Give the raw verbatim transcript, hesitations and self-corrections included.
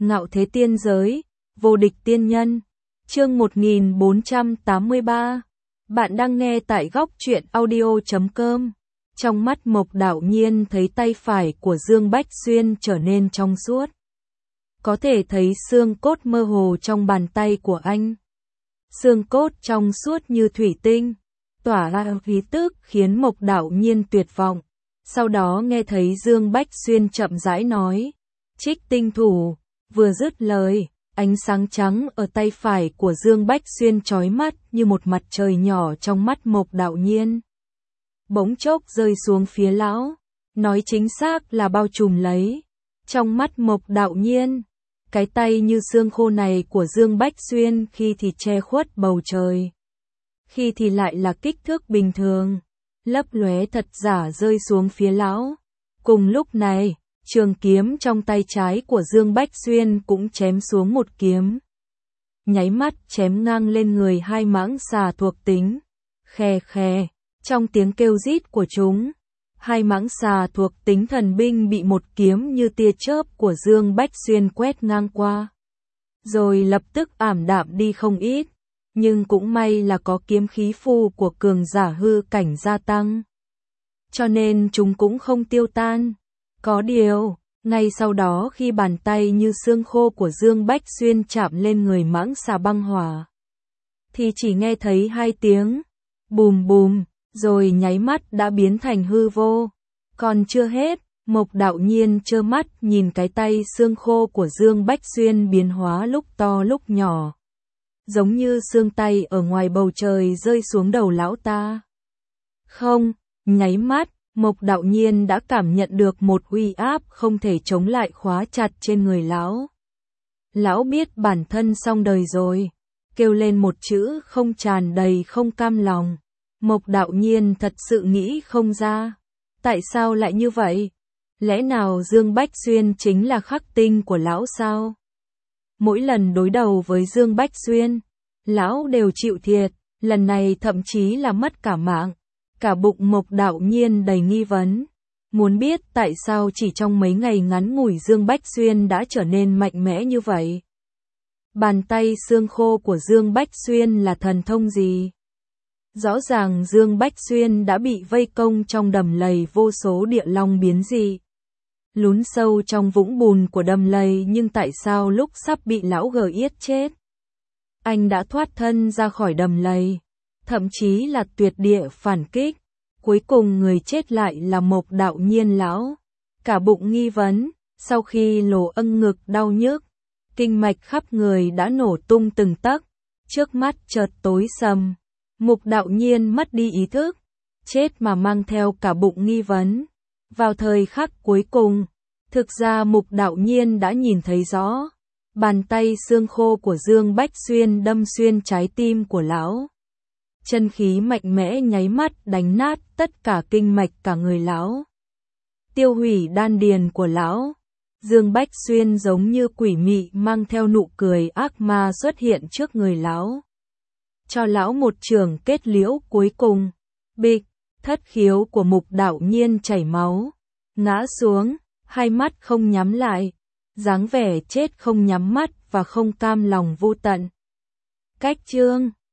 Ngạo thế tiên giới, vô địch tiên nhân. Chương một nghìn bốn trăm tám mươi ba. Bạn đang nghe tại góc truyện audio chấm com. Trong mắt Mộc Đạo Nhiên thấy tay phải của Dương Bách Xuyên trở nên trong suốt. Có thể thấy xương cốt mơ hồ trong bàn tay của anh. Xương cốt trong suốt như thủy tinh, tỏa ra khí tức khiến Mộc Đạo Nhiên tuyệt vọng. Sau đó nghe thấy Dương Bách Xuyên chậm rãi nói, Trích tinh thủ. Vừa dứt lời, ánh sáng trắng ở tay phải của Dương Bách Xuyên chói mắt như một mặt trời nhỏ trong mắt Mộc Đạo Nhiên. Bỗng chốc rơi xuống phía lão, nói chính xác là bao trùm lấy. Trong mắt Mộc Đạo Nhiên, cái tay như xương khô này của Dương Bách Xuyên khi thì che khuất bầu trời, khi thì lại là kích thước bình thường, lấp lóe thật giả rơi xuống phía lão. Cùng lúc này, trường kiếm trong tay trái của Dương Bách Xuyên cũng chém xuống một kiếm. Nháy mắt chém ngang lên người hai mãng xà thuộc tính. Khe khe, trong tiếng kêu rít của chúng, hai mãng xà thuộc tính thần binh bị một kiếm như tia chớp của Dương Bách Xuyên quét ngang qua. Rồi lập tức ảm đạm đi không ít, nhưng cũng may là có kiếm khí phù của cường giả hư cảnh gia tăng, cho nên chúng cũng không tiêu tan. Có điều, ngay sau đó khi bàn tay như xương khô của Dương Bách Xuyên chạm lên người mãng xà băng hỏa, thì chỉ nghe thấy hai tiếng bùm bùm, rồi nháy mắt đã biến thành hư vô. Còn chưa hết, Mộc Đạo Nhiên trơ mắt nhìn cái tay xương khô của Dương Bách Xuyên biến hóa lúc to lúc nhỏ, giống như xương tay ở ngoài bầu trời rơi xuống đầu lão ta. Không, nháy mắt, Mộc Đạo Nhiên đã cảm nhận được một uy áp không thể chống lại khóa chặt trên người lão. Lão biết bản thân xong đời rồi, kêu lên một chữ không tràn đầy không cam lòng. Mộc Đạo Nhiên thật sự nghĩ không ra, tại sao lại như vậy? Lẽ nào Dương Bách Xuyên chính là khắc tinh của lão sao? Mỗi lần đối đầu với Dương Bách Xuyên, lão đều chịu thiệt, lần này thậm chí là mất cả mạng. Cả bụng Mộc Đạo Nhiên đầy nghi vấn, muốn biết tại sao chỉ trong mấy ngày ngắn ngủi Dương Bách Xuyên đã trở nên mạnh mẽ như vậy. Bàn tay xương khô của Dương Bách Xuyên là thần thông gì? Rõ ràng Dương Bách Xuyên đã bị vây công trong đầm lầy vô số địa long biến dị, lún sâu trong vũng bùn của đầm lầy, nhưng tại sao lúc sắp bị lão gờ yết chết, anh đã thoát thân ra khỏi đầm lầy, thậm chí là tuyệt địa phản kích. Cuối cùng người chết lại là Mộc Đạo Nhiên lão. Cả bụng nghi vấn, sau khi lồ âng ngực đau nhức, kinh mạch khắp người đã nổ tung từng tấc, trước mắt chợt tối sầm. Mộc Đạo Nhiên mất đi ý thức, chết mà mang theo cả bụng nghi vấn. Vào thời khắc cuối cùng, thực ra Mộc Đạo Nhiên đã nhìn thấy rõ, bàn tay xương khô của Dương Bách Xuyên đâm xuyên trái tim của lão. Chân khí mạnh mẽ nháy mắt đánh nát tất cả kinh mạch cả người lão, tiêu hủy đan điền của lão. Dương Bách Xuyên giống như quỷ mị mang theo nụ cười ác ma xuất hiện trước người lão, cho lão một chưởng kết liễu cuối cùng. Bịch, thất khiếu của Mộc Đạo Nhiên chảy máu, ngã xuống, hai mắt không nhắm lại, dáng vẻ chết không nhắm mắt và không cam lòng vô tận. Cách chương